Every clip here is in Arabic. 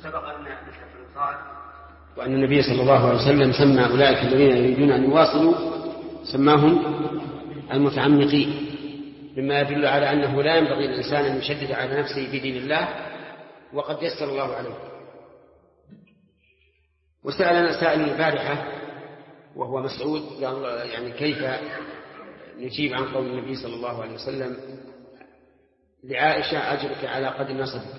سبق أن وأن النبي صلى الله عليه وسلم سمى أولئك الذين يريدون أن يواصلوا سماهم المتعمقين، مما يدل على أنه لا ينبغي للإنسان أن يشدد على نفسه في دين الله وقد يسر الله عليه. وسألنا سائل البارحة وهو مسعود يعني كيف نجيب عن قول النبي صلى الله عليه وسلم لعائشة أجرك على قدر نصبك،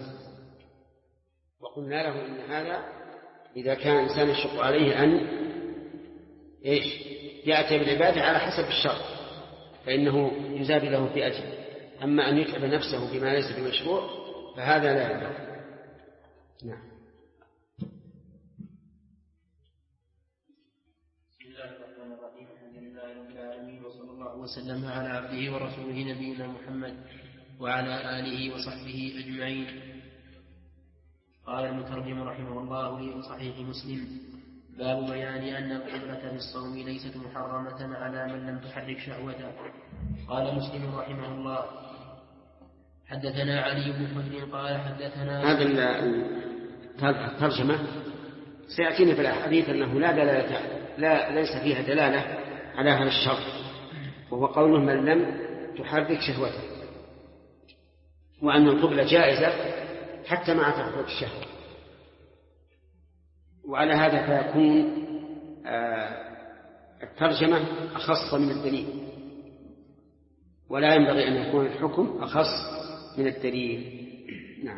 وقلنا له إن هذا إذا كان الإنسان يشق عليه أن يأتي بالعبادة على حسب الشرط فإنه يزاد له في أجر، أما أن يتعب نفسه بما ليس بمشروع فهذا لا ينبغي. نعم. بسم الله الرحمن الرحيم. الحمد لله رب العالمين، وصلى الله وسلم على عبده ورسوله نبينا محمد وعلى آله وصحبه أجمعين. قال المترجم رحمه الله في صحيح مسلم: باب بيان أن القبلة بالصوم ليست محرمة على من لم تحرك شهوته. قال مسلم رحمه الله: حدثنا علي بن حجر قال حدثنا. هذا الترجمة سيأتينا في الأحاديث أنه ليس فيها دلالة على هذا الشرط، وهو قوله من لم تحرك شهوته، وأن القبلة جائزة حتى مع تحرك الشهوة. وعلى هذا فيكون الترجمة أخص من الدليل، ولا ينبغي أن يكون الحكم أخص من الدليل. نعم.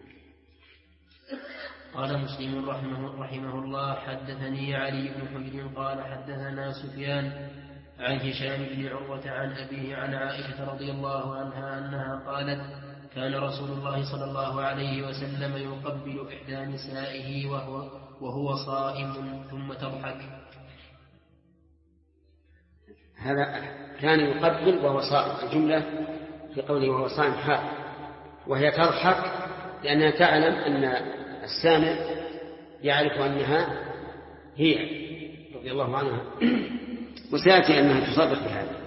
قال مسلم رحمه الله: حدثني علي بن حجر قال حدثنا سفيان عن هشام بن عروة عن أبيه عن عائشة رضي الله عنها أنها قالت: كان رسول الله صلى الله عليه وسلم يقبل إحدى نسائه وهو صائم ثم تضحك. هذا كان يقبل وهو صائم، الجملة في قوله وهو صائم حال، وهي تضحك لأنها تعلم أن السامع يعرف أنها هي رضي الله عنها، وسيأتي أنها تصدق بهذا.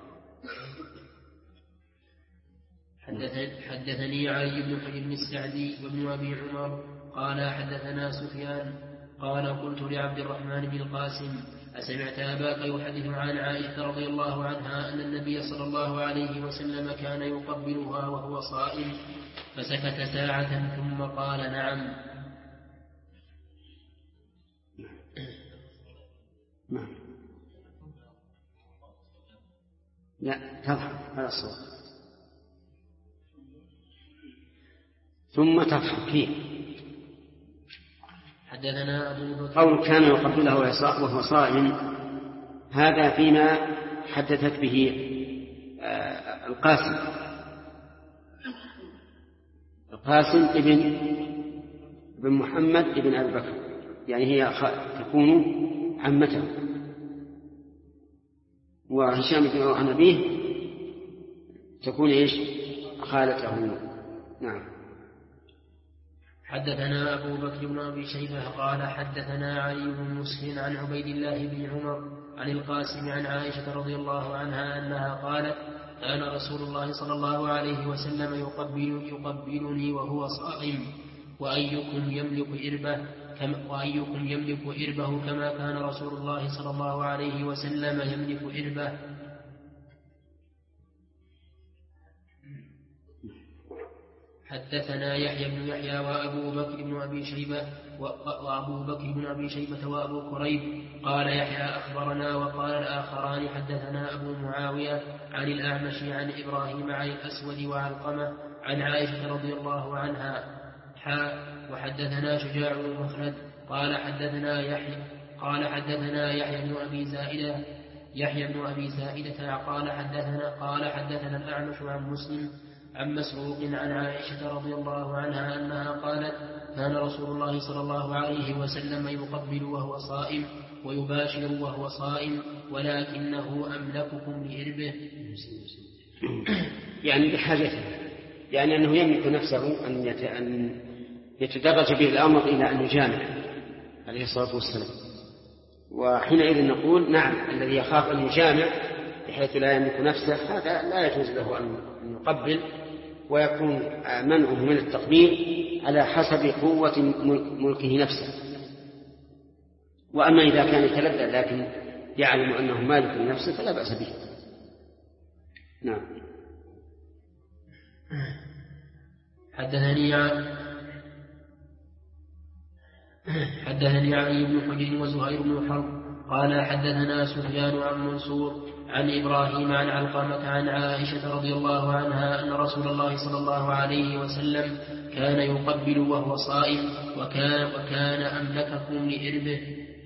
حدثني علي بن حجر السعدي وابن أبي عمر قال حدثنا سفيان قال: قلت لعبد الرحمن بن القاسم: أسمعت أباك يحدث عن عائشة رضي الله عنها أن النبي صلى الله عليه وسلم كان يقبلها وهو صائم؟ فسكت ساعة ثم قال: نعم. لا تضحك هذا الصوت ثم تضحك فيه. حدثنا أبو بكر قول كان يقبله وهو صائم، هذا فيما حدثت به القاسم ابن محمد ابن أبي بكر، يعني هي تكون عمته، وهشام بن عن أبيه تكون خالته. نعم. حدثنا أبو بكر بن أبي شيبة قال حدثنا علي بن مسهر عن عبيد الله بن عمر عن القاسم عن عائشة رضي الله عنها أنها قالت: كان رسول الله صلى الله عليه وسلم يقبلني وهو صائم، وأيكم يملك إربه كما كان رسول الله صلى الله عليه وسلم يملك إربه. حدثنا يحيى بن يحيى وأبو بكر بن أبي شيبة وأبو كريب قال يحيى أخبرنا، وقال الآخران حدثنا أبو معاوية عن الأعمش عن إبراهيم عن الأسود وعلقمة عن عائشة رضي الله عنها. وحدثنا شجاع بن مخلد قال حدثنا يحيى بن أبي زائدة قال حدثنا الأعمش عن مسلم عن مسروق عن عائشة رضي الله عنها أنها قالت: كان رسول الله صلى الله عليه وسلم يقبل وهو صائم ويباشر وهو صائم، ولكنه أملككم لإربه. يعني بحاجته، يعني أنه يملك نفسه أن يتدرج به الأمر إلى أن يجامع عليه الصلاة والسلام، وحينئذ نقول نعم، الذي يخاف أن يجامع بحيث لا يملك نفسه هذا لا يجوز له أن يقبل ويكون منعه من التقبيل على حسب قوة ملكه نفسه. وأما إذا كان يتلذذ لكن يعلم أنه مالك لنفسه فلا بأس به. نعم. حدثني علي بن حجر وزهير بن حرب قال حدثنا سفيان عن منصور عن إبراهيم عن علقمة عن عائشة رضي الله عنها أن رسول الله صلى الله عليه وسلم كان يقبل وهو صائم وكان أملككم لإربه.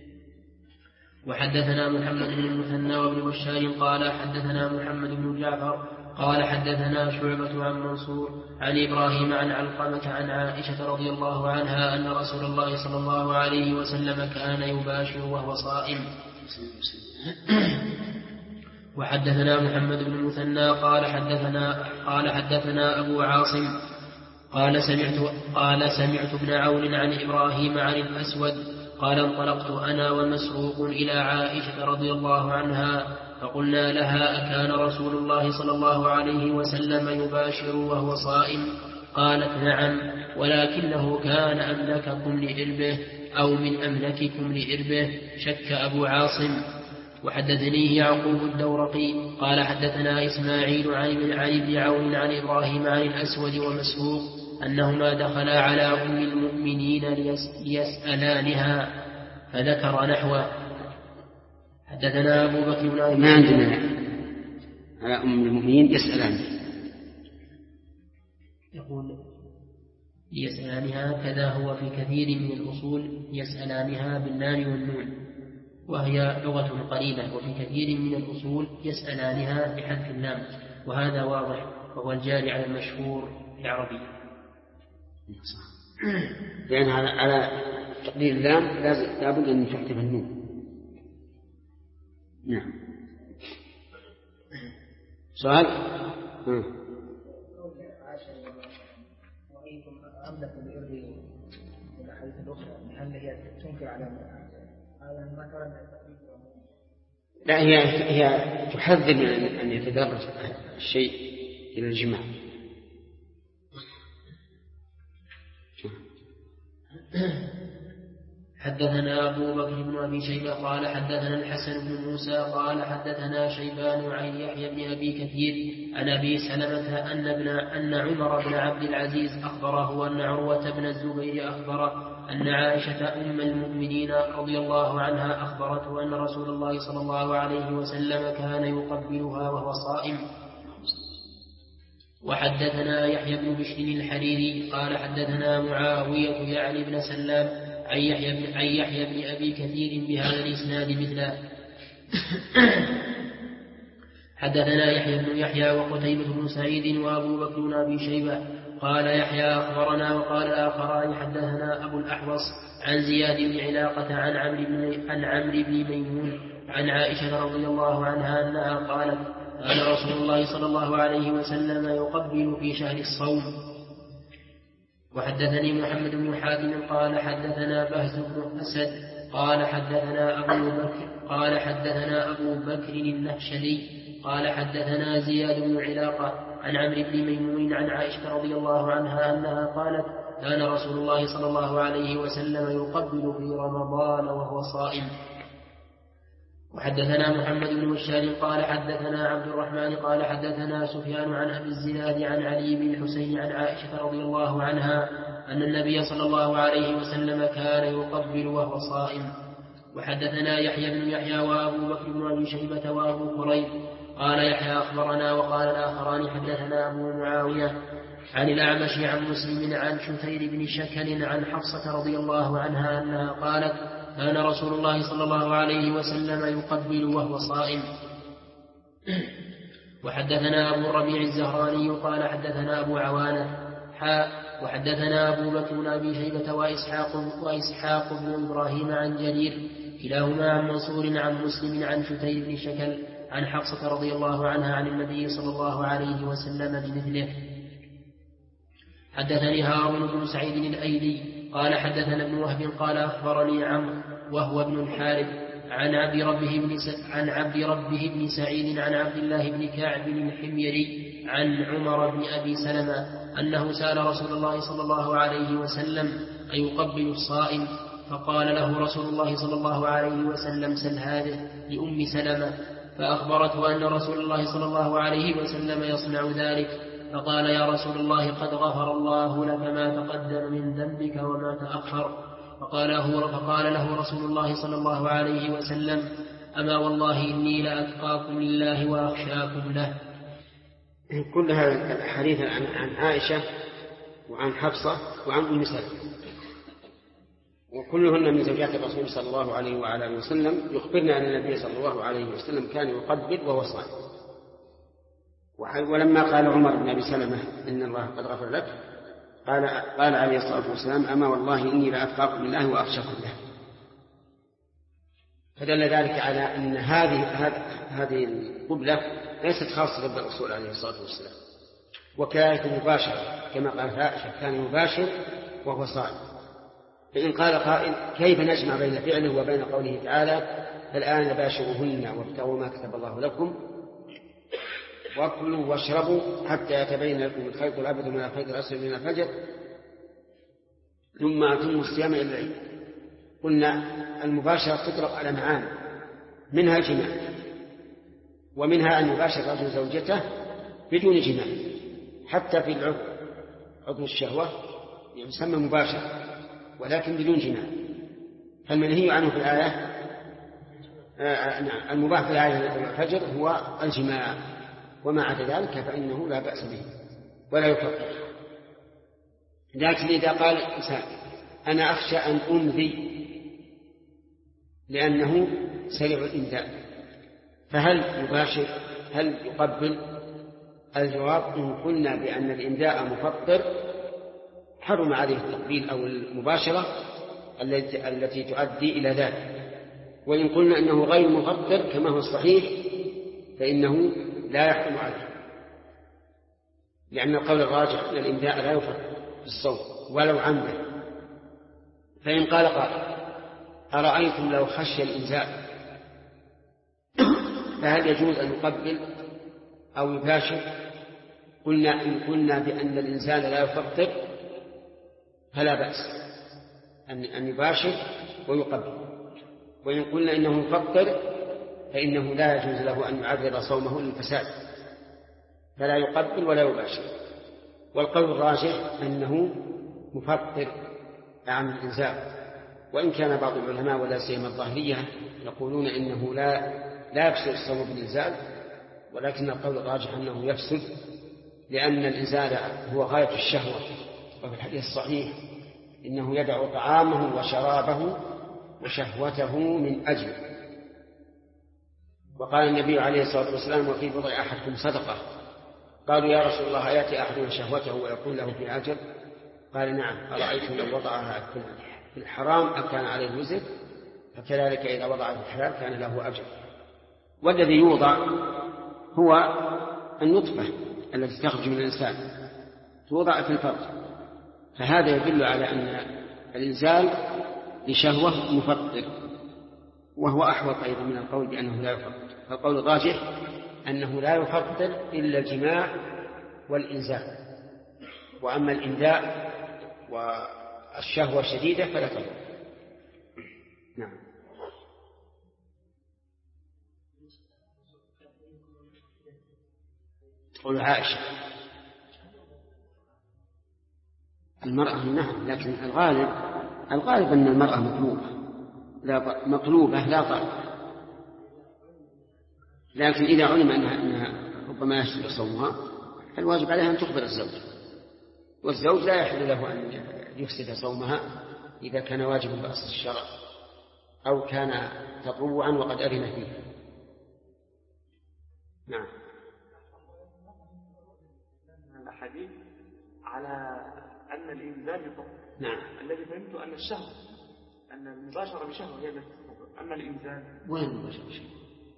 وحدثنا محمد بن المثنى وابن بشار قال حدثنا محمد بن جعفر قال حدثنا شعبة عن منصور عن إبراهيم عن علقمة عن عائشة رضي الله عنها أن رسول الله صلى الله عليه وسلم كان يباشر وهو صائم. وحدثنا محمد بن المثنى قال حدثنا أبو عاصم قال سمعت ابن عون عن إبراهيم عن الأسود قال انطلقت أنا ومسروق إلى عائشة رضي الله عنها فقلنا لها أكان رسول الله صلى الله عليه وسلم يباشر وهو صائم؟ قالت نعم، ولكنه كان أملككم لإربه أو من أملككم لإربه. شك أبو عاصم. وحدثني يعقوب الدورقي قال حدثنا إسماعيل عن ابن عون عن إبراهيم عن الأسود ومسروق أنهما دخلا على أم المؤمنين ليسألانها فذكر نحوه. حدثنا أبو بكر بن أبي ما عندنا على أم المؤمنين يسألان، يقول ليسألانها كذا هو في كثير من الأصول يسألانها باللام والنون وهي لغة قليلة، وفي كثير من الأصول يسألانها بحذف اللام، وهذا واضح وهو الجاري على المشهور العربي. لأن على تقدير اللام لابد أن تحذف النون. نعم. سؤال؟ أملك بإرضي من الأحاديث الأخرى هل هي تنكر على هذا ما كان؟ لا، هي تحذر من أن يتدرج الشيء إلى الجماع. حدثنا أبو بكر بن أبي شيبة قال حدثنا الحسن بن موسى قال حدثنا شيبان عن يحيى بن أبي كثير عن أبي سلمة أن عمر بن عبد العزيز أخبره أن عروة بن الزبير أخبره أن عائشة أم المؤمنين رضي الله عنها أخبرته أن رسول الله صلى الله عليه وسلم كان يقبلها وهو صائم. وحدثنا يحيى بن بشر الحريري قال حدثنا معاوية يعني بن سلام عن يحيى بن أبي كثير بهذا الإسناد مثله. حدثنا يحيى بن يحيى وقتيبة بن سعيد وأبو بكر بن أبي شيبة قال يحيى أخبرنا وقال الآخران حدثنا أبو الأحوص عن زياد بن علاقة عن عمرو بن ميمون عن عائشة رضي الله عنها أنها قالت كان رسول الله صلى الله عليه وسلم يقبل في شهر الصوم. وحدثني محمد بن حاتم قال حدثنا بهز بن أسد قال حدثنا أبو بكر النهشلي قال حدثنا زياد بن علاقة عن عمرو بن ميمون عن عائشة رضي الله عنها أنها قالت كان رسول الله صلى الله عليه وسلم يقبل في رمضان وهو صائم. وحدثنا محمد بن بشار قال حدثنا عبد الرحمن قال حدثنا سفيان عن أبي الزناد عن علي بن الحسين عن عائشة رضي الله عنها أن النبي صلى الله عليه وسلم كان يقبل وهو صائم. وحدثنا يحيى بن يحيى وأبو بكر بن أبي شيبة وأبو كريب قال يحيى أخبرنا وقال الآخران حدثنا أبو معاوية عن الأعمش عن مسلم عن شثير بن شكل عن حفصة رضي الله عنها أنها قالت كان رسول الله صلى الله عليه وسلم يقبل وهو صائم. وحدثنا أبو الربيع الزهراني قال حدثنا أبو عوانة وحدثنا أبو بكر بن أبي شيبة وإسحاق بن إبراهيم عن جرير كلاهما عن منصور عن مسلم عن شتير بن شكل عن حفصة رضي الله عنها عن النبي صلى الله عليه وسلم بمثله. حدثني هارون بن سعيد الأيلي قال حدثنا ابن وهب قال أخبرني عمرو وهو ابن الحارث عن عبد ربه بن سعيد عن عبد الله بن كعب الحميري عن عمر بن أبي سلمة أنه سأل رسول الله صلى الله عليه وسلم أيقبل الصائم؟ فقال له رسول الله صلى الله عليه وسلم سل هذه لأم سلمة، فأخبرته أن رسول الله صلى الله عليه وسلم يصنع ذلك، فقال يا رسول الله قد غفر الله لك ما تقدم من ذنبك وما تأخر. فقال له رسول الله صلى الله عليه وسلم أما والله إني لأتقاكم لله وأخشاكم له. كل هذا الحديث عن عائشة وعن حفصة وعن أم سلمة، وكلهن من زوجات الرسول صلى الله عليه وعلى وسلم، يخبرنا أن النبي صلى الله عليه وسلم كان يقبل وهو صائم. ولما قال عمر بن أبي سلمة إن الله قد غفر لك، قال عليه الصلاة والسلام أما والله إني لأتقاكم لله وأخشاكم له. فدل ذلك على أن هذه القبلة ليست خاصة بالرسول عليه الصلاة والسلام، وكذلك مباشرة كما قال عائشة كان مباشر وهو صائم. فإن قال قائل كيف نجمع بين فعله وبين قوله تعالى الآن باشروهن وابتغوا ما كتب الله لكم وكلوا واشربوا حتى يتبين لكم الخيط الأبيض من الخيط الأسود من الفجر ثم أتموا الصيام إلى العيد؟ قلنا المباشرة تطلق على معاني، منها الجماع، ومنها أن يباشر رجل زوجته بدون جماع، حتى في عضو الشهوة يسمى مباشر ولكن بدون جماع. فالمنهي عنه في الآية المباح في الآية الفجر هو الجماع، وما عدا ذلك فإنه لا بأس به ولا يفرق. لكن إذا قال الإنسان أنا أخشى أن أنذي لأنه سريع الإنذاء، فهل يباشر؟ هل يقبل؟ الجواب إن قلنا بأن الإنذاء مفطر حرم عليه التقبيل أو المباشرة التي تؤدي إلى ذلك. وإن قلنا أنه غير مفطر كما هو الصحيح فإنه لا يحرم عليه، لأن القول الراجح أن الإنذاء لا يفطر في الصوم ولو عمده. فإن قال قائل أرأيتم لو خشي الإنزاء فهل يجوز أن يقبل أو يباشر؟ قلنا إن قلنا بأن الإنسان لا يفطر فلا بأس أن يباشر ويقبل، وإن قلنا إنه مفطر فإنه لا يجوز له أن يعرض صومه للفساد فلا يقبل ولا يباشر. والقول الراجح أنه مفطر عن الإنزاء، وإن كان بعض العلماء ولا سيما الظاهرية يقولون إنه لا يفسد الصوم بالإنزال، ولكن القول الراجح أنه يفسد، لأن الإنزال هو غاية الشهوة، وفي الحديث الصحيح إنه يدع طعامه وشرابه وشهوته من أجله. وقال النبي عليه الصلاة والسلام وفي بضع أحدكم صدقة. قالوا يا رسول الله أيأتي أحدنا شهوته ويكون له في أجر؟ قال نعم، أرأيتم لو وضعها في الحرام أكان عليه وزر؟ فكذلك إذا وضع في الحلال كان له أجر. والذي يوضع هو النطفة التي تخرج من الإنسان توضع في الفرج، فهذا يدل على أن الإنزال لشهوة مفطر، وهو أحوط أيضا من القول بأنه لا يفطر. فالقول الراجح أنه لا يفطر إلا الجماع والإنزال، وأما الإنذاء والشهوة الشديدة فلا تضر. نعم. تقول عائشة المرأة نعم، لكن الغالب أن المرأة مطلوبة لا طالبة، لكن إذا علم أنها ربما يفسد صومها فالواجب عليها أن تخبر الزوج، والزوج لا يحل له أن يفسد صومها إذا كان واجبا بأصل الشرع أو كان تطوعا وقد أذن فيه. نعم. الحديث على أن الإنزال يفطر. نعم. الذي فهمت أن الشهوة، أن المباشرة بشهوة هي التي تفطر، أما الإنزال وين المباشرة بشهوة؟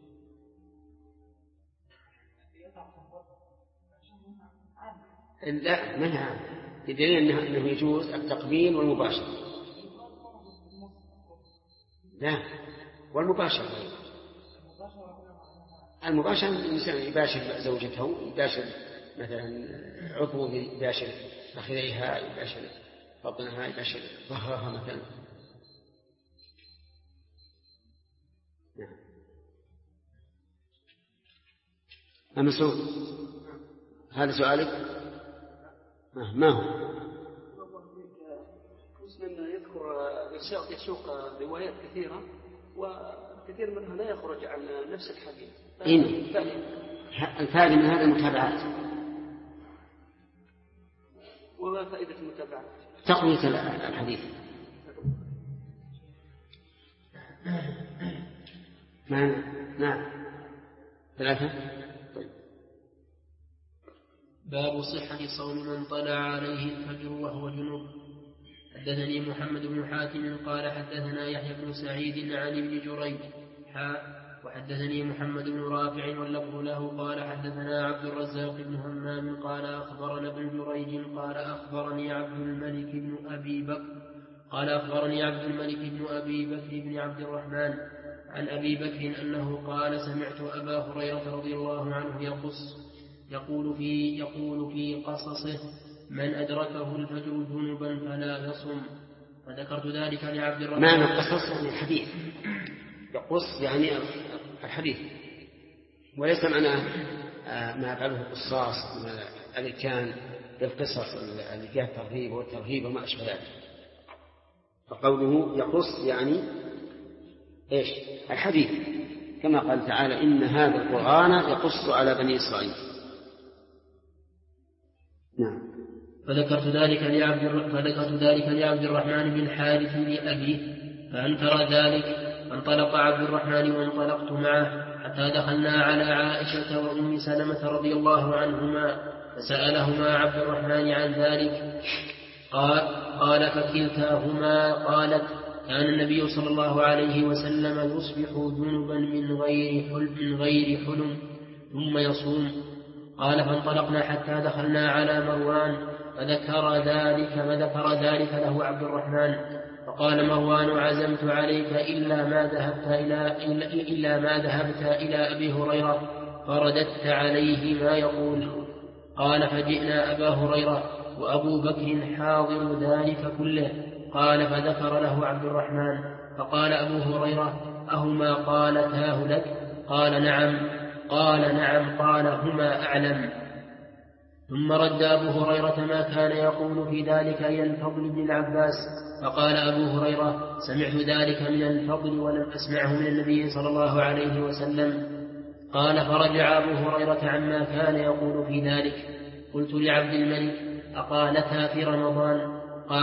لا ما هي عام، بدليل أنه يجوز التقبيل والمباشرة. لا والمباشرة المباشرة الإنسان يباشر زوجته، يباشر مثلا عضو، يباشر فخذيها، يباشر بطنها، يباشر ظهرها مثلا. أما سؤال هذا سؤالك ما هو؟ مسلم يذكر يسوق روايات كثيرة وكثير منها لا يخرج عن نفس الحديث. الفائدة من هذا المتابعات. وما فائدة المتابعات؟ تقوية الحديث. نعم 3. طيب. باب صحة صوم من طلع عليه الفجر وهو جنوب. حدثني محمد بن حاتم قال حدثنا يحيى بن سعيد عن ابن جريج وحدثني محمد بن رافع واللفظ له قال حدثنا عبد الرزاق بن همام قال أخبرنا ابن جريج قال أخبرني عبد الملك بن أبي بكر بن عبد الرحمن عن أبي بكر أنه قال سمعت أبا هريرة رضي الله عنه يقول في قصصه من أدركه الفجر جنبا فلا يصم. فذكرت ذلك لعبد الرحمن. معنى القصص يعني الحديث، يقص يعني الحديث، وليس معنى ما قاله القصاص الذي كان للقصص اللي فيها الترغيب والترهيب وما أشبه ذلك. فقوله يقص يعني إيش؟ الحديث، كما قال تعالى إن هذا القرآن يقص على بني إسرائيل. نعم. فذكرت ذلك لعبد الرحمن بن حارث لأبيه فأنكر ذلك، فانطلق عبد الرحمن وانطلقت معه حتى دخلنا على عائشة وأم سلمة رضي الله عنهما فسألهما عبد الرحمن عن ذلك. قال فكلتاهما قالت كان النبي صلى الله عليه وسلم يصبح جنبا من غير حلم ثم يصوم. قال فانطلقنا حتى دخلنا على مروان فذكر ذلك له عبد الرحمن. فقال مروان عزمت عليك إلا ما ذهبت إلى أبي هريرة فرددت عليه ما يقول. قال فجئنا أبا هريرة وأبو بكر حاضر ذلك كله. قال فذكر له عبد الرحمن فقال أبو هريرة أهما قالتاه لك؟ قال نعم. قال هما أعلم. ثم رد أبو هريرة ما كان يقول في ذلك إلى الفضل بن العباس. فقال أبو هريرة سمعت ذلك من الفضل ولم أسمعه من النبي صلى الله عليه وسلم. قال فرجع أبو هريرة عما كان يقول في ذلك. قلت لعبد الملك أقالتها في رمضان؟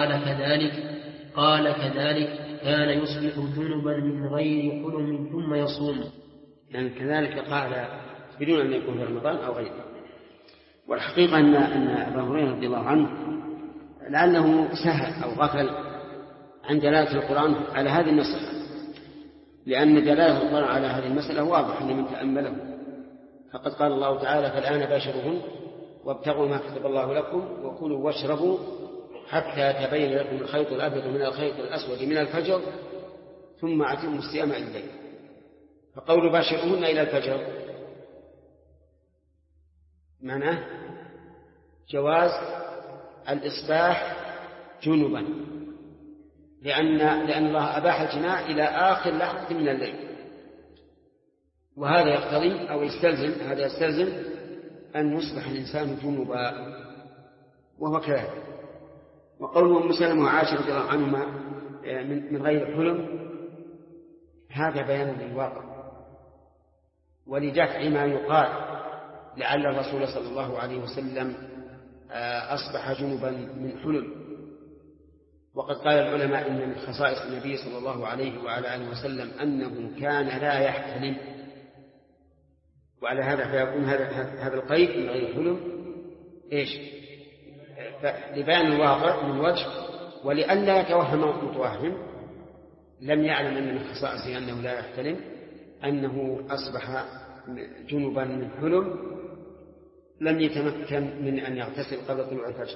قال كذلك كان يصبح جنبا من غير حلم ثم يصوم. يعني كذلك قال بدون أن يكون في رمضان أو غيره. والحقيقة أن أبا هريرة رضي الله عنه لعله سهل أو غفل عن دلالة القرآن على هذه المسألة، لأن دلالة القرآن على هذه المسألة واضح لمن تأمله. فقد قال الله تعالى فالآن باشروهن وابتغوا ما كتب الله لكم وكلوا واشربوا حتى تبين لكم الخيط الأبيض من الخيط الأسود من الفجر ثم أتموا الصيام إلى الليل. فقول باشروهن إلى الفجر معناه جواز الإصباح جنبا، لأن الله أباح الجماع إلى آخر لحظة من الليل، وهذا يقتضي أو يستلزم أن يصبح الإنسان جنبا، وهو كذلك. وقوله أم سلمة وعائشة رضي الله عنهما من غير حلم هذا بيان للواقع ولدفع ما يقال لعل الرسول صلى الله عليه وسلم أصبح جنبا من حلم. وقد قال العلماء إن من خصائص النبي صلى الله عليه وعلى آله وسلم أنه كان لا يحتلم، وعلى هذا فيكون هذا القيد من غير حلم إيش؟ لبيان الواقع من وجه، ولئلا يتوهم متوهم لم يعلم أن من خصائصه أنه لا يحتلم أنه أصبح جنبا من حلم لم يتمكن من أن يغتسل قبل طلوع الفجر.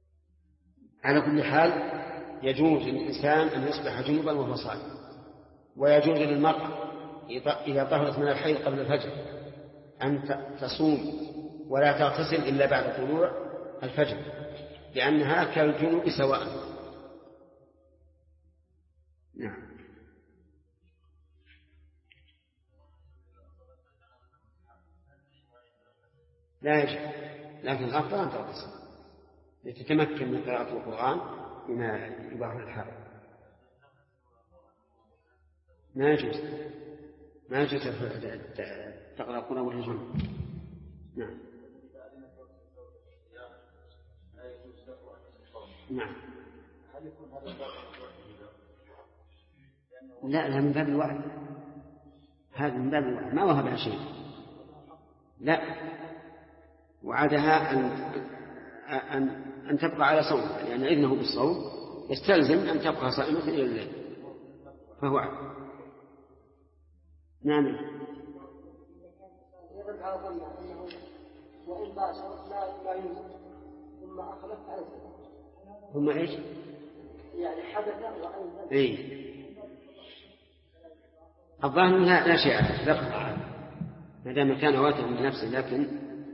على كل حال يجوز للإنسان أن يصبح جنبا وهو صائم، ويجوز للمرأة إذا طهرت من الحيض قبل الفجر أن تصوم ولا تغتسل إلا بعد طلوع الفجر، لأنها كالجنوب سواء. نعم. لا يجب، لكن الأفضل أن تغتسل لتتمكن من قراءة القرآن بما يباح الحائض. ما يجوز تقرأ القرآن والرجل. نعم. نعم. لا من باب الوعد، هذا من باب الوعد، ما وهبها شيء، لا، وعدها أن تبقى على صوم، لأن إذنه بالصوم يستلزم أن تبقى صائمة إلى الليل، فهو وعد. نعم. وإن باشر لا ينزل ثم أخلف على ثم إيش؟ يعني حدث وأنزل. إيه. الظاهر لا شيء ذكر ما دام كان واثقا من نفسه، لكن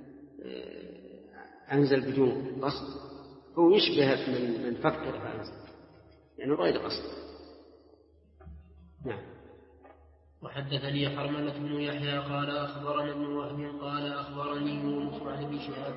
أنزل بدون قصد، هو يشبه من فكر فأنزل، يعني غير قصد. نعم. وحدثني حرملة بن يحيى قال أخبرنا ابن وهب قال أخبرني يونس عن ابن شهاب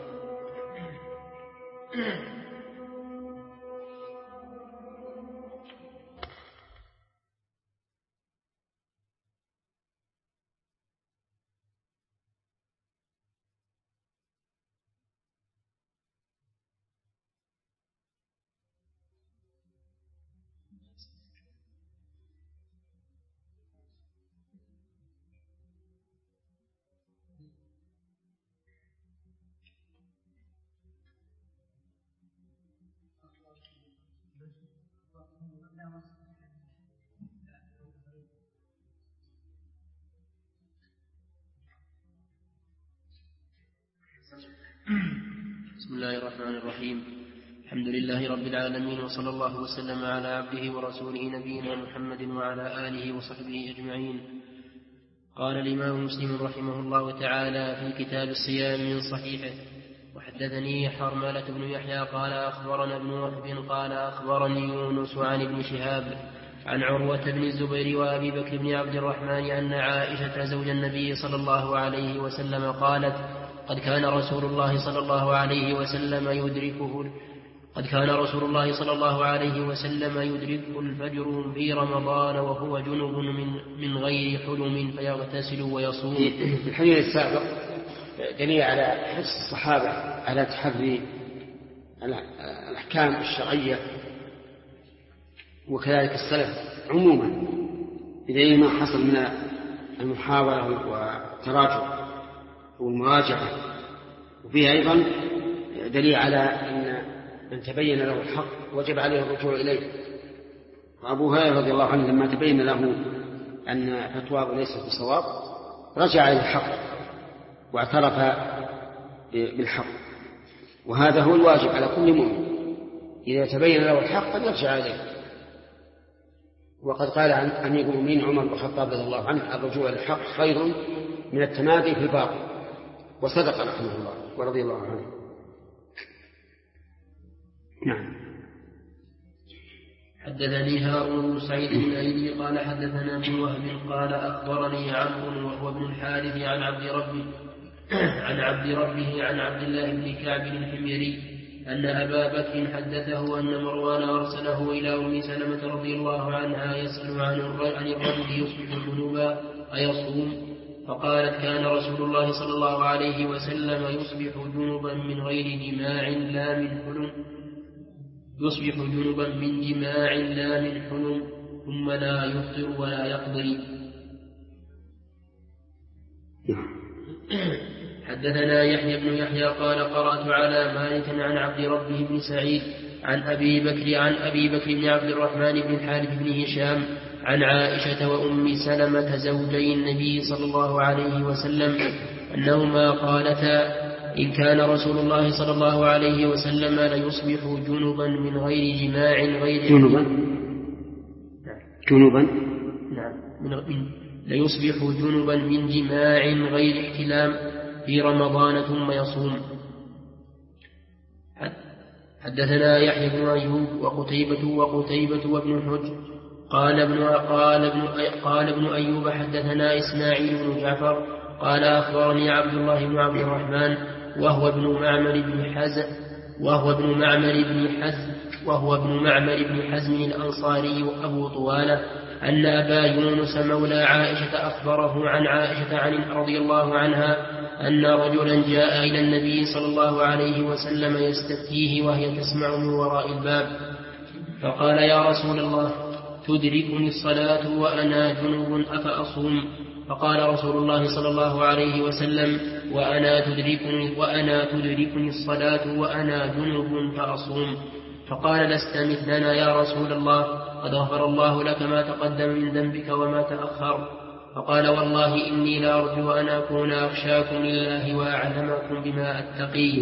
بسم الله الرحمن الرحيم. الحمد لله رب العالمين، وصلى الله وسلم على عبده ورسوله نبينا محمد وعلى آله وصحبه أجمعين. قال الإمام مسلم رحمه الله تعالى في كتاب الصيام من صحيحه: وحدثني حرملة بن يحيى قال أخبرنا ابن وهب قال أخبرني يونس عن ابن شهاب عن عروة بن الزبير وأبي بكر بن عبد الرحمن أن عائشة زوج النبي صلى الله عليه وسلم قالت: قد كان رسول الله صلى الله عليه وسلم يدركه الفجر في رمضان وهو جنب من غير حلم فيغتسل ويصوم. في الحديث السابق دليل على حرص الصحابة على تحري الأحكام الشرعية، وكذلك السلف عموما، بدليل ما حصل من المحاورة والتراجع والمراجعة. وفيه أيضا دليل على أن من تبين له الحق وجب عليه الرجوع إليه. وأبو هريرة رضي الله عنه لما تبين له أن فتواه ليست بصواب رجع إلى الحق واعترف بالحق، وهذا هو الواجب على كل مؤمن، إذا تبين له الحق أن يرجع إليه. وقد قال عن أمير المؤمنين عمر بن الخطاب رضي الله عنه: الرجوع إلى الحق خير من التمادي في الباطل. وصدق رحمه الله ورضي الله عنه. نعم. حدثني هارون بن سعيد الأيلي قال حدثنا ابن وهب قال أخبرني عمرو وهو ابن الحارث عن عبد ربه عن عبد الله بن كعب الحميري أن أبا بكر حدثه أن مروان أرسله إلى أم سلمة رضي الله عنها يسأل عن الرجل يصبح جنوبا أيصوم؟ فقالت: كان رسول الله صلى الله عليه وسلم يصبح جنبا من غير جماع لا من حلم، ثم لا يفطر ولا يقضي. حدثنا يحيى بن يحيى قال قرأت على مالك عن عبد ربه بن سعيد عن أبي بكر بن عبد الرحمن بن الحارث بن هشام عن عائشة وأم سلمة زوجي النبي صلى الله عليه وسلم أنهما قالتا: إن كان رسول الله صلى الله عليه وسلم ليصبح جنبا من غير جماع غير جنبا. نعم. ليصبح جنبا من جماع غير احتلام في رمضان ثم يصوم. حدثنا يحيى بن أيوب وقتيبة وابن حجر قال ابن أيوب حدثنا إسماعيل بن جعفر قال أخبرني عبد الله بن عبد الرحمن وهو ابن معمر بن حزم الأنصاري أبو طوالة أن أبا يونس مولى عائشة أخبره عن عائشة رضي الله عنها أن رجلا جاء إلى النبي صلى الله عليه وسلم يستفتيه وهي تسمع من وراء الباب، فقال: يا رسول الله، تدركني الصلاة وأنا جنوب أفأصوم؟ فقال رسول الله صلى الله عليه وسلم: وأنا تدركني الصلاة وأنا جنوب فأصوم. فقال: لست مثلنا يا رسول الله، قد غفر الله لك ما تقدم من ذنبك وما تأخر. فقال: والله إني لأرجو أن أكون أخشاكم لله وأعلمكم بما أتقي.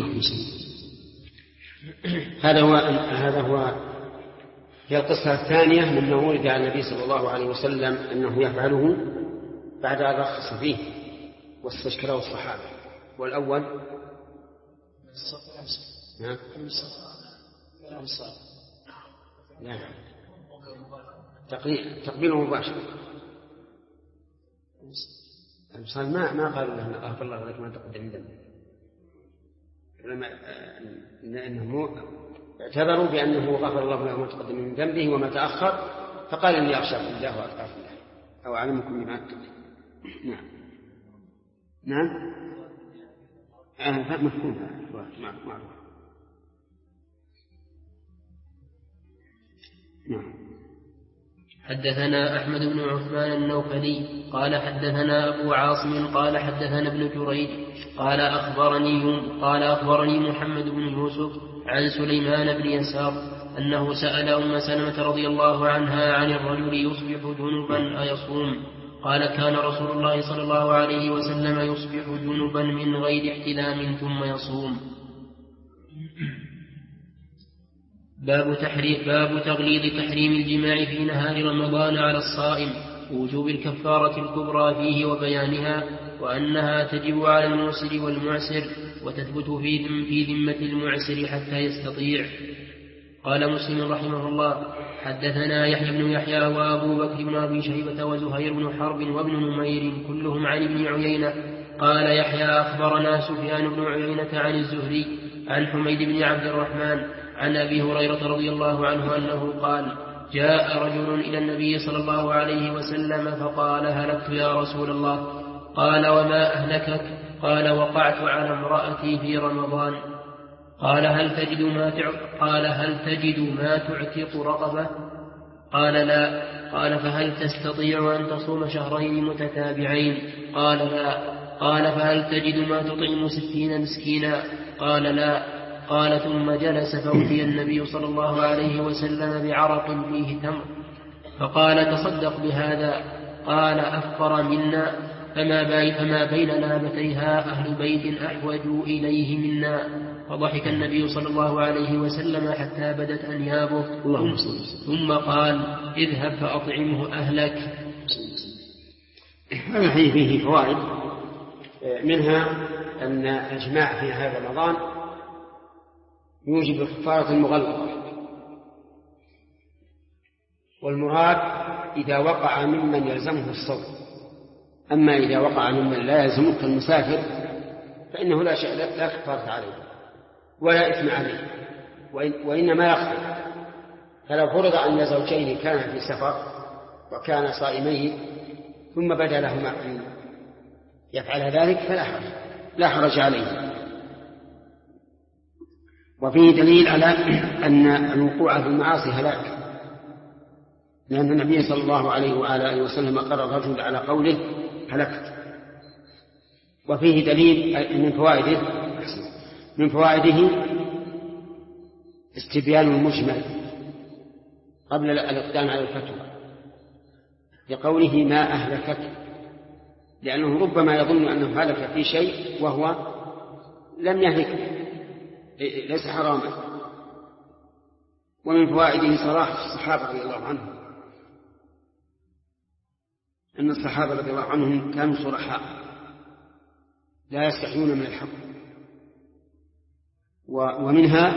هذا هو هي القصة الثانية مما ورد عن النبي صلى الله عليه وسلم أنه يفعله بعد أن رخص فيه واستشكره الصحابة. والأول تقبيله مباشر. الإنسان ما قالوا له أغفر الله لك ما تقدم من ذنبك، لأنهم اعتبروا بأنه غفر الله له ما تقدم من ذنبه وما تأخر، فقال: إني أخشاكم الله وأتقاكم الله أو أعلمكم بما أتقي. نعم مفهوم معروف. نعم. حدثنا أحمد بن عثمان النوفلي قال حدثنا أبو عاصم قال حدثنا ابن جريج قال أخبرني محمد بن يوسف عن سليمان بن يسار أنه سأل أم سلمة رضي الله عنها عن الرجل يصبح جنبا أيصوم؟ قال: كان رسول الله صلى الله عليه وسلم يصبح جنبا من غير احتلام ثم يصوم. باب تغليظ تحريم الجماع في نهار رمضان على الصائم، ووجوب الكفارة الكبرى فيه وبيانها، وأنها تجب على الموسر والمعسر وتثبت في ذمة المعسر حتى يستطيع. قال مسلم رحمه الله: حدثنا يحيى بن يحيى وأبو بكر بن أبي شيبة وزهير بن حرب وابن نمير كلهم عن ابن عيينة. قال يحيى: أخبرنا سفيان بن عيينة عن الزهري عن حميد بن عبد الرحمن عن أبي هريرة رضي الله عنه أنه قال: جاء رجل إلى النبي صلى الله عليه وسلم فقال: هلكت يا رسول الله. قال: وما أهلكك؟ قال: وقعت على امرأتي في رمضان. قال: هل تجد ما تعتق رقبة؟ قال: لا. قال: فهل تستطيع أن تصوم شهرين متتابعين؟ قال: لا. قال: فهل تجد ما تطعم 60 مسكينا؟ قال: لا. قال: ثم جلس فأتي النبي صلى الله عليه وسلم بعرق فيه تمر فقال: تصدق بهذا. قال: أفقر منا، فما بين لابتيها أهل بيت أحوج إليه منا. فضحك النبي صلى الله عليه وسلم حتى بدت أنيابه، ثم قال: اذهب فأطعمه أهلك. هذا فيه فوائد، منها أن الإجماع في نهار رمضان يوجب الكفارة المغلظة، والمراد إذا وقع ممن يلزمه الصوم. أما إذا وقع ممن لا يلزمه كالمسافر فإنه لا كفارة عليه ولا إثم عليه، وإنما يخطئ. فلو فرض أن زوجين كانا في سفر وكانا صائمين ثم بدا لهما أن يفعل ذلك فلا حرج عليه. وفيه دليل على أن الوقوع في المعاصي هلاك، لأن النبي صلى الله عليه وآله وسلم قرر الرجل على قوله: هلكت. وفيه دليل من فوائده استبيان المجمل قبل الإقدام على الفتوى، لقوله: ما أهلكك، لأنه ربما يظن أنه هلك في شيء وهو لم يهلك، ليس حراما. ومن فوائده صلاح الصحابة رضي الله عنهم، أن الصحابة رضي الله عنهم كانوا صرحاء لا يستحيون من الحق. ومنها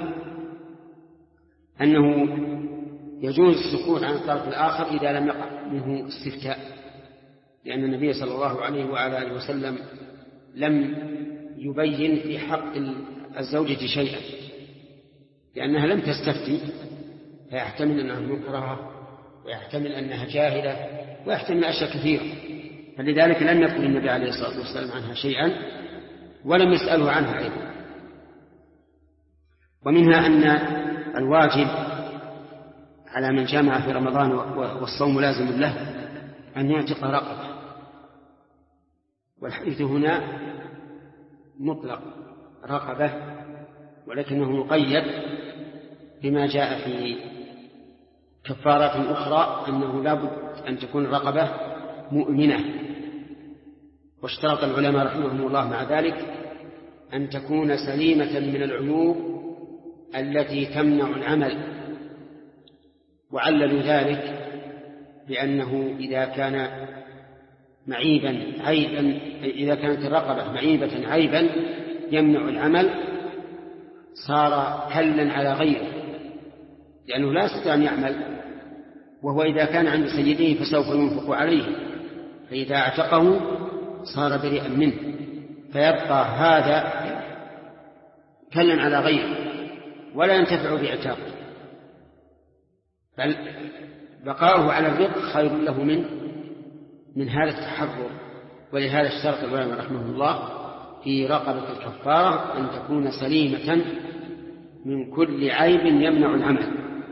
أنه يجوز السكوت عن الطرف الآخر إذا لم يقع منه استفتاء، لأن النبي صلى الله عليه وعلى آله وسلم لم يبين في حق الزوجة شيئا، لأنها لم تستفتي، فيحتمل أنها مكرهة ويحتمل أنها جاهلة ويحتمل أشياء كثيرة، فلذلك لم يذكر النبي عليه الصلاة والسلام عنها شيئا ولم يسأله عنها أيضا. ومنها أن الواجب على من جامع في رمضان والصوم لازم له أن يعتق رقبة، والحديث هنا مطلق رقبة، ولكنه مقيد بما جاء في كفارات أخرى أنه لا بد أن تكون رقبة مؤمنة. واشترط العلماء رحمهم الله مع ذلك أن تكون سليمة من العيوب التي تمنع العمل، وعللوا ذلك بأنه إذا كان معيبا عيبا، إذا كانت الرقبة معيبة عيبا يمنع العمل صار كلا على غيره، لأنه لا يستطيع أن يعمل، وهو إذا كان عند سيده فسوف ينفق عليه، فإذا اعتقه صار بريئا منه، فيبقى هذا كلا على غيره ولا ينتفع باعتاقه، بل بقاؤه على الرق خير له من هذا التحرر. ولهذا اشترط العلماء رحمه الله في رقبة الكفارة أن تكون سليمة من كل عيب يمنع العمل.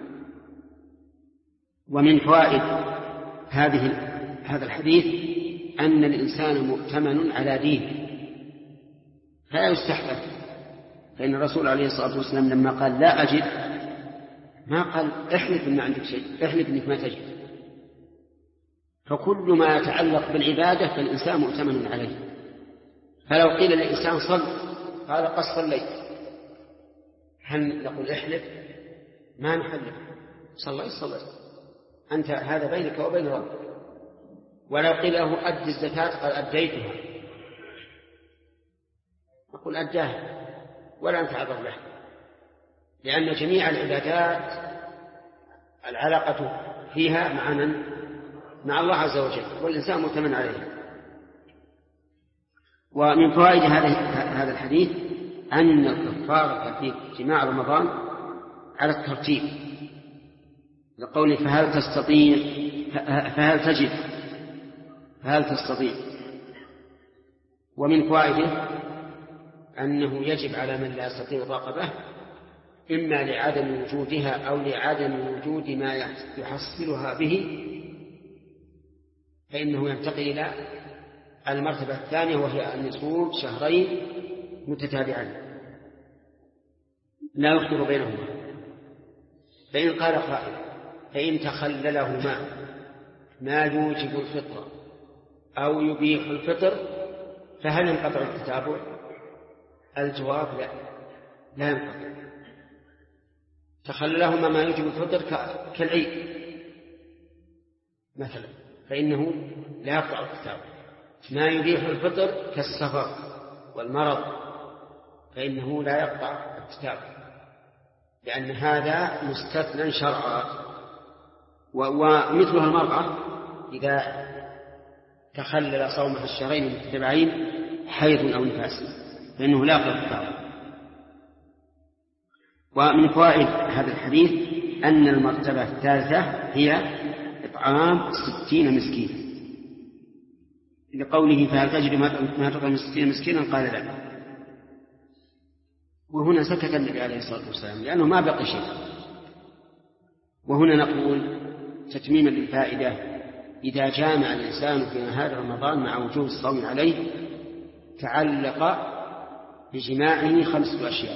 ومن فوائد هذا الحديث أن الإنسان مؤتمن على دينه فلا يستحدث، فإن الرسول عليه الصلاة والسلام لما قال لا أجد ما قال احلف إن عندك شيء، احلف إنك ما تجد. فكل ما يتعلق بالعبادة فالإنسان مؤتمن عليه. فلو قيل للإنسان صل قال قد صليت، هل نقول احلف؟ ما نحلف، صليت أنت، هذا بينك وبين ربك. ولو قيل له أد الزكاة قال أديتها، نقول أداها ولا نتعرض له، لأن جميع العبادات العلاقة فيها مع الله عز وجل، والإنسان مؤتمن عليه. ومن فوائد هذا الحديث أن الكفارة في اجتماع رمضان على الترتيب، لقوله فهل تستطيع. ومن فوائده أنه يجب على من لا يستطيع الرقبة إما لعدم وجودها أو لعدم وجود ما يحصلها به، فإنه ينتقل إلى المرتبة الثانية وهي أن يصوم شهرين متتابعين لا يفطر بينهما. فإن قال قائل فإن تخللهما ما يوجب الفطر أو يبيح الفطر فهل ينقطع التتابع؟ الجواب لا ينقطع. تخللهما ما يوجب الفطر كالعيد مثلا فإنه لا يقطع التتابع. ما يبيح الفطر كالسفر والمرض فإنه لا يقطع التتابع، لأن هذا مستثنى شرعا. ومثلها المرأة إذا تخلل صومها الشهرين المتتابعين حيض أو نفاس فإنه لا يقطع التتابع. ومن فوائد هذا الحديث أن المرتبة الثالثة هي إطعام 60 مسكين، لقوله فهل تجد ما تطعم 60 مسكينا قال لا. وهنا سكت النبي عليه الصلاة والسلام لأنه ما بقي شيء. وهنا نقول تتميما للفائدة إذا جامع الإنسان في نهار رمضان مع وجوب الصوم عليه تعلق بجماعه 5 أشياء: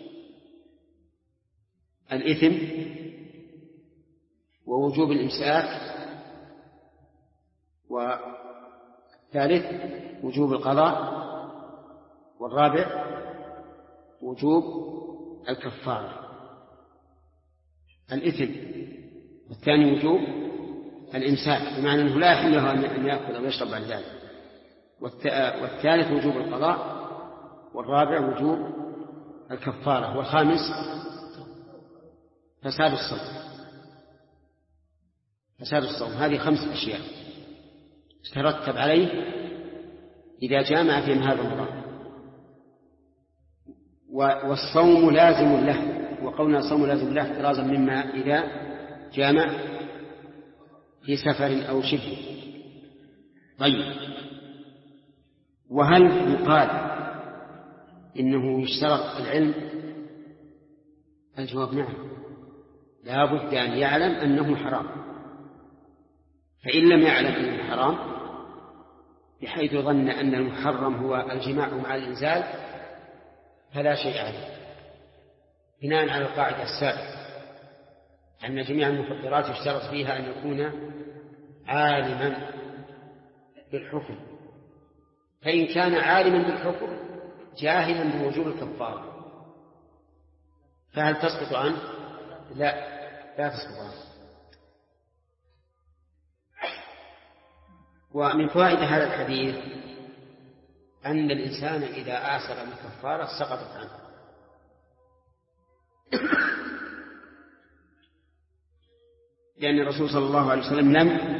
الإثم، ووجوب الإمساك، والثالث وجوب القضاء، والرابع وجوب الكفارة. الإثم، والثاني وجوب الإمساك، بمعنى أنه لا يحل له أن يأكل أو يشرب بعد ذلك. والثالث وجوب القضاء، والرابع وجوب الكفارة، والخامس فساد الصوم. هذه 5 أشياء تترتب عليه إذا جامع في نهار رمضان. والصوم لازم له، وقولنا الصوم لازم له احترازا مما إذا جامع في سفر أو شبه. طيب، وهل يقال إنه يشترط العلم؟ الجواب نعم، لا بد أن يعلم أنه حرام، فإن لم يعلم أنه حرام بحيث ظن أن المحرم هو الجماع مع الإنزال فلا شيء عليه، بناء على القاعدة السابقة أن جميع المفطرات يشترط فيها أن يكون عالما بالحكم، فإن كان عالما بالحكم جاهلا بوجوب الكفارة فهل تسقط عنه؟ لا تسقط عنه. ومن فوائد هذا الحديث أن الإنسان إذا آسر الكفارة سقطت عنه، لأن الرسول صلى الله عليه وسلم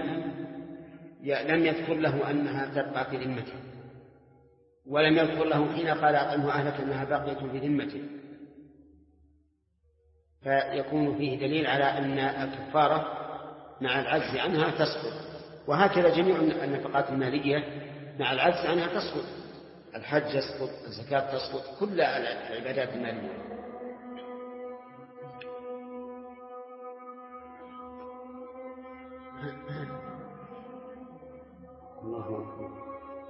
لم يذكر له أنها تبقى في ذمته، ولم يذكر له حين قال أطعمه أهلك أنها باقية في ذمته، فيكون فيه دليل على أن الكفارة مع العجز عنها تسقط. وهكذا جميع النفقات المالية مع العجز عنها تسقط، الحج يسقط، الزكاة تسقط، كل العبادات المالية. الله أكبر.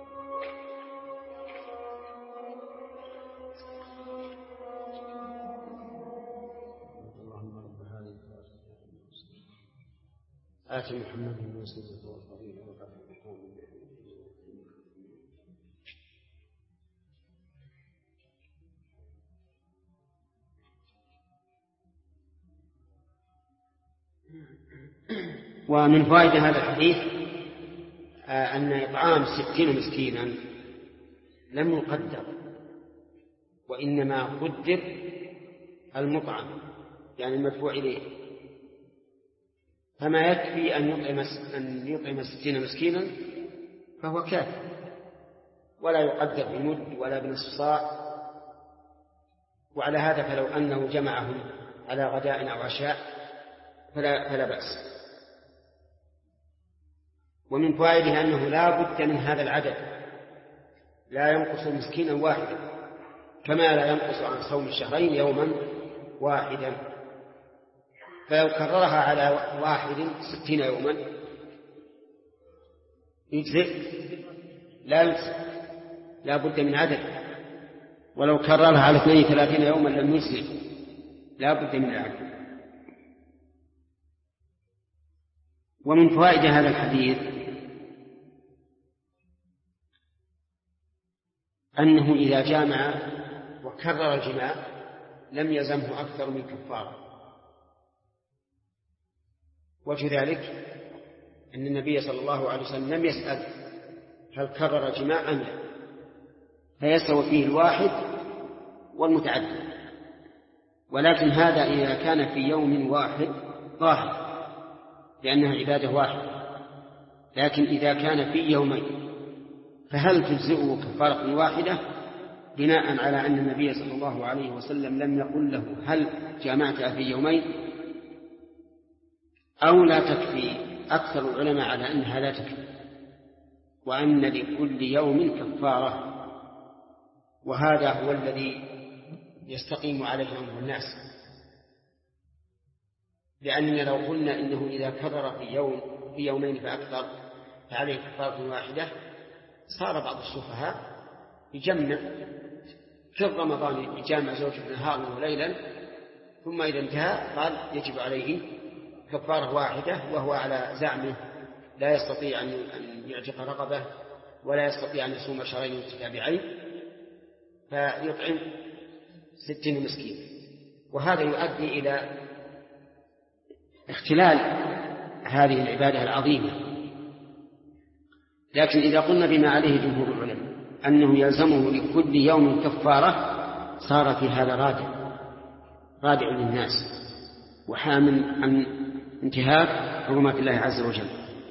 آتي محمد المسجد والفضيلة وقدر الحكام. ومن فوائد هذا الحديث أن إطعام 60 مسكينا لم يقدر، وإنما قدر المطعم يعني المدفوع إليه، فما يكفي أن يطعم 60 مسكينا فهو كافي، ولا يقدر بمد ولا بنصف صاع. وعلى هذا فلو أنه جمعهم على غداء أو عشاء فلا بأس. ومن فوائده أنه لا بد من هذا العدد، لا ينقص مسكينا واحدا كما لا ينقص عن صوم الشهرين يوما واحدا، فلو كررها على واحد 60 يوما يجزئ؟ لا يجزئ، لا بد من عدد. ولو كررها على 32 يوما لم يجزئ، لا بد من العدد. ومن فوائد هذا الحديث أنه إذا جامع وكرر الجماع لم يلزمه أكثر من كفارة. وجه ذلك أن النبي صلى الله عليه وسلم لم يسأل هل كرر الجماع أم لا، فيستوي فيه الواحد والمتعدد. ولكن هذا إذا كان في يوم واحد ظاهر لأنها عبادة واحدة، لكن إذا كان في يومين فهل تجزئه كفارة واحدة بناء على أن النبي صلى الله عليه وسلم لم يقل له هل جامعت في يومين أو لا تكفي؟ أكثر العلماء على أنها لا تكفي، وأن لكل يوم كفارة، وهذا هو الذي يستقيم عليه أمر الناس. لأننا لو قلنا إنه إذا كرر في يومين فأكثر فعليه كفارة واحدة صار بعض السفهاء يجمع في رمضان يجامع زوجه نهارا وليلا، ثم إذا انتهى قال يجب عليه كفارة واحدة، وهو على زعمه لا يستطيع أن يعتق رقبة ولا يستطيع أن يصوم شهرين متتابعين فيطعم 60 مسكين. وهذا يؤدي إلى اختلال هذه العبادة العظيمة. لكن إذا قلنا بما عليه جمهور العلماء أنه يلزمه لكل يوم كفارة صار في هذا رادع للناس وحامل عن انتهاك حرمات الله عز وجل.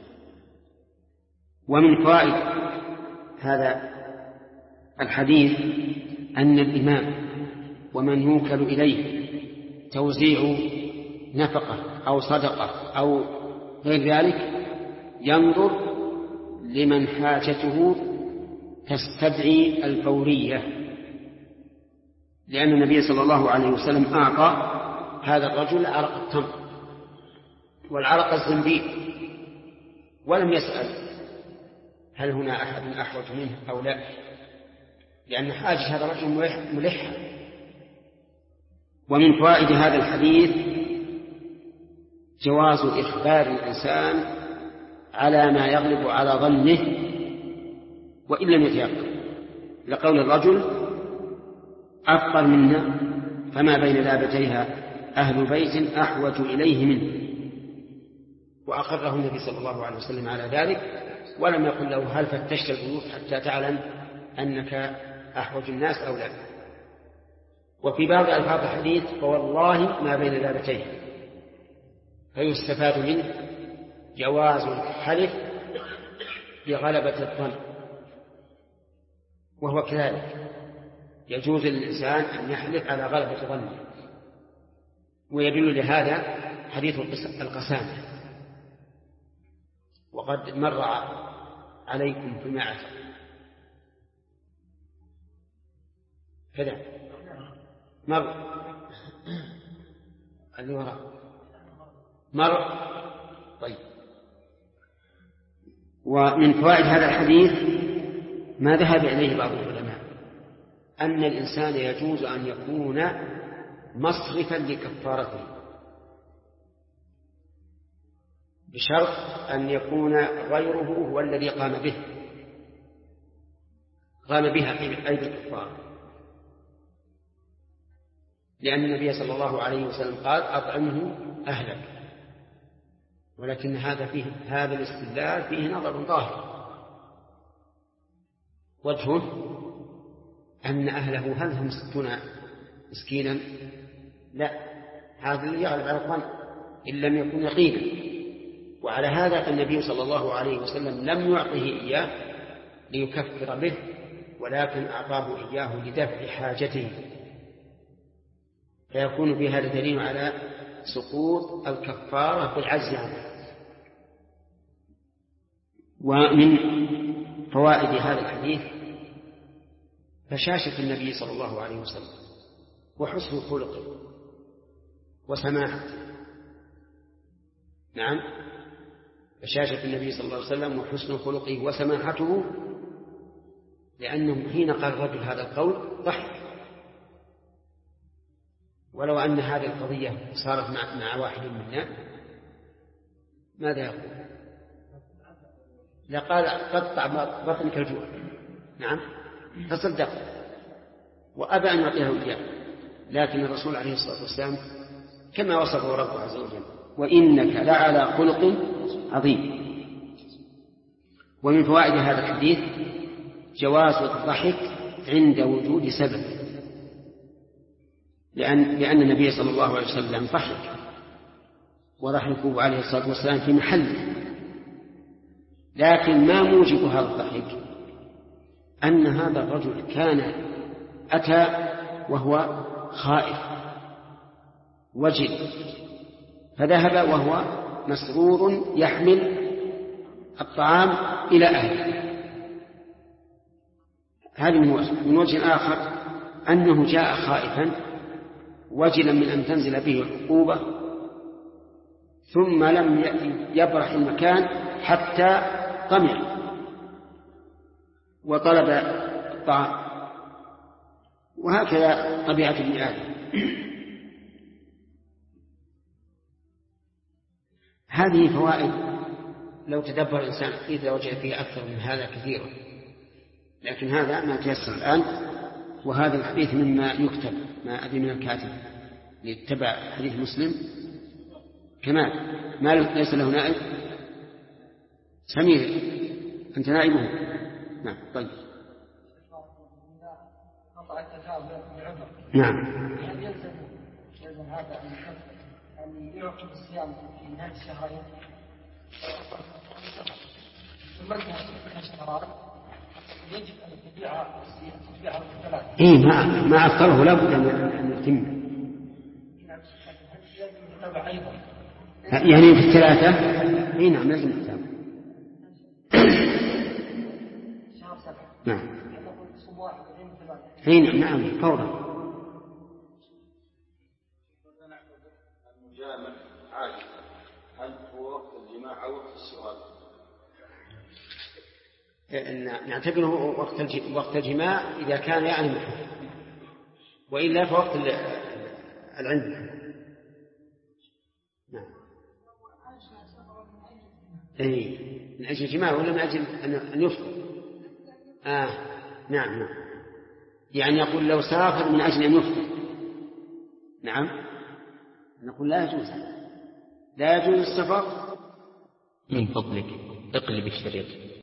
ومن فوائد هذا الحديث أن الإمام ومن يوكل إليه توزيع نفقة أو صدقة أو غير ذلك ينظر لمن حاجته تستدعي الفورية، لأن النبي صلى الله عليه وسلم أعطى هذا الرجل عرق التمر والعرق الزنبيل ولم يسأل هل هنا أحد أحوج منه أو لا، لأن حاجة هذا الرجل ملحة. ومن فوائد هذا الحديث جواز إخبار الإنسان على ما يغلب على ظنه وإن لم يتيقن، لقول الرجل أفقر منا فما بين لابتيها أهل بيت أحوج إليه منه، وأقره النبي صلى الله عليه وسلم على ذلك ولم يقل له هل فتشت البيوت حتى تعلم أنك أحوج الناس أو لا. وفي بعض ألفاظ الحديث فوالله ما بين لابتيه، فيستفاد منه جواز الحلف بغلبة الظن، وهو كذلك يجوز للإنسان أن يحلف على غلبة ظنه. ويدل لهذا حديث القسامة، وقد مر عليكم فيما عفا كذا مر اللي وراء مر. طيب. ومن فوائد هذا الحديث ما ذهب إليه بعض العلماء أن الإنسان يجوز أن يكون مصرفا لكفارته بشرط أن يكون غيره هو الذي قام بها أي بالكفارة، لأن النبي صلى الله عليه وسلم قال أطعمه أهلك، ولكن هذا الاستدلال فيه نظر ظاهر، وجهه أن أهله هل هم 60 مسكينا؟ لا، هذا اللي يغلب على الظن إن لم يكن يقينا. وعلى هذا فالنبي صلى الله عليه وسلم لم يعطه إياه ليكفر به، ولكن أعطاه إياه لدفع حاجته، فيكون في هذا دليل على سقوط الكفارة بالعجز عنه. ومن فوائد هذا الحديث بشاشة النبي صلى الله عليه وسلم وحسن خلقه وسماحته. نعم، بشاشة النبي صلى الله عليه وسلم وحسن خلقه وسماحته، لأنه حين قال الرجل هذا القول ضحك. ولو أن هذه القضية صارت مع واحد منا ماذا يقول؟ لقال قطع بطنك الجوع. نعم، فصدق وأبى أن يعطيه إياه، لكن الرسول عليه الصلاة والسلام كما وصفه ربه عز وجل وإنك لعلى خلق عظيم. ومن فوائد هذا الحديث جواز الضحك عند وجود سبب، لأن النبي صلى الله عليه وسلم ضحك، وضحكه عليه الصلاة والسلام في محله. لكن ما موجب هذا الضحك؟ أن هذا الرجل كان أتى وهو خائف وجل، فذهب وهو مسرور يحمل الطعام إلى أهله. هذا من وجه آخر أنه جاء خائفا وجلا من أن تنزل به العقوبة، ثم لم يبرح المكان حتى طمع وطلب الطعام. وهكذا طبيعة ابن آدم. هذه فوائد لو تدبر الإنسان إذا وجد فيها أكثر من هذا كثيرا، لكن هذا ما تيسر الآن. وهذا الحديث مما يكتب، ما أدري من الكاتب يتبع حديث مسلم كمال ليس له نائب. سمير أنت نائبه. نعم طيب. نعم. هل يلزم هذا أن يعقب الصيام في نهاية الشهرين ثم انتهى الشهران يجب أن تبيعها الثلاث؟ إيه ما أفطره لا بد أن يتم. يعني في الثلاثة. إيه نعم لازم الكتاب. شهر 7. نعم. إيه نعم فورا. المجامع عاجل هل هو وقت الجماع أو وقت السؤال؟ نعتبره وقت الجماع إذا كان يعني وإلا فوقت العند. نعم. إيه من أجل الجماع ولا من أجل أن يفطر؟ نعم. يعني يقول لو سافر من أجل أن يفطر. نعم. نقول لا يجوز السفر. من فضلك اقلب الشريط.